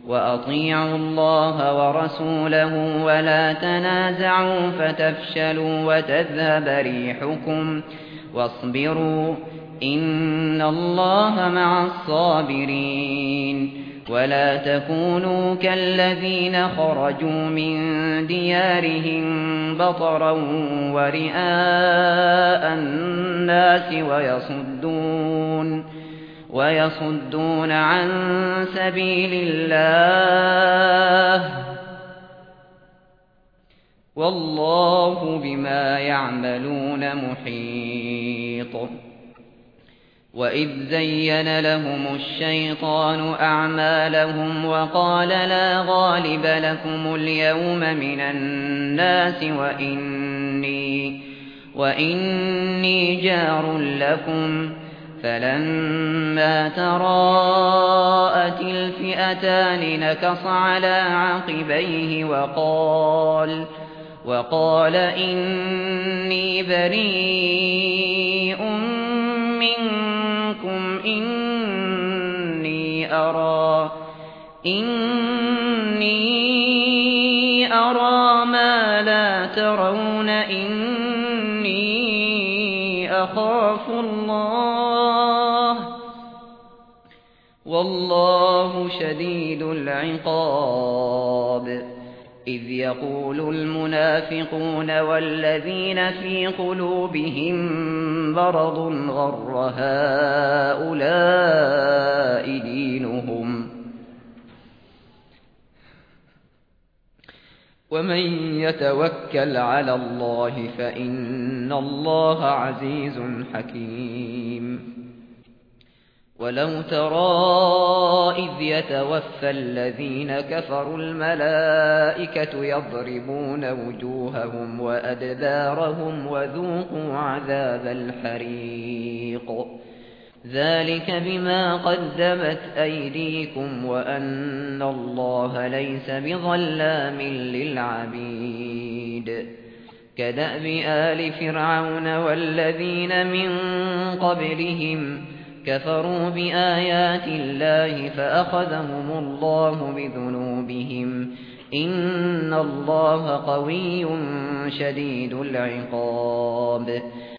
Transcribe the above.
وأطيعوا الله ورسوله ولا تنازعوا فتفشلوا وتذهب ريحكم واصبروا إن الله مع الصابرين ولا تكونوا كالذين خرجوا من ديارهم بطرا ورئاء الناس ويصدون عن سبيل الله والله بما يعملون محيط وإذ زين لهم الشيطان أعمالهم وقال لا غالب لكم اليوم من الناس وإني جار لكم فلما تراءت الفئتان نكص على عقبيه وقال إني بريء منكم إني أرى ما لا ترون إني أخاف الله والله شديد العقاب إذ يقول المنافقون والذين في قلوبهم مرض غر هؤلاء دينهم ومن يتوكل على الله فإن الله عزيز حكيم ولو ترى إذ يتوفى الذين كفروا الملائكة يضربون وجوههم وأدبارهم وذوقوا عذاب الحريق ذلك بما قدمت أيديكم وأن الله ليس بظلام للعبيد كدأب آل فرعون والذين من قبلهم كفروا بآيات الله فأخذهم الله بذنوبهم إن الله قوي شديد العقاب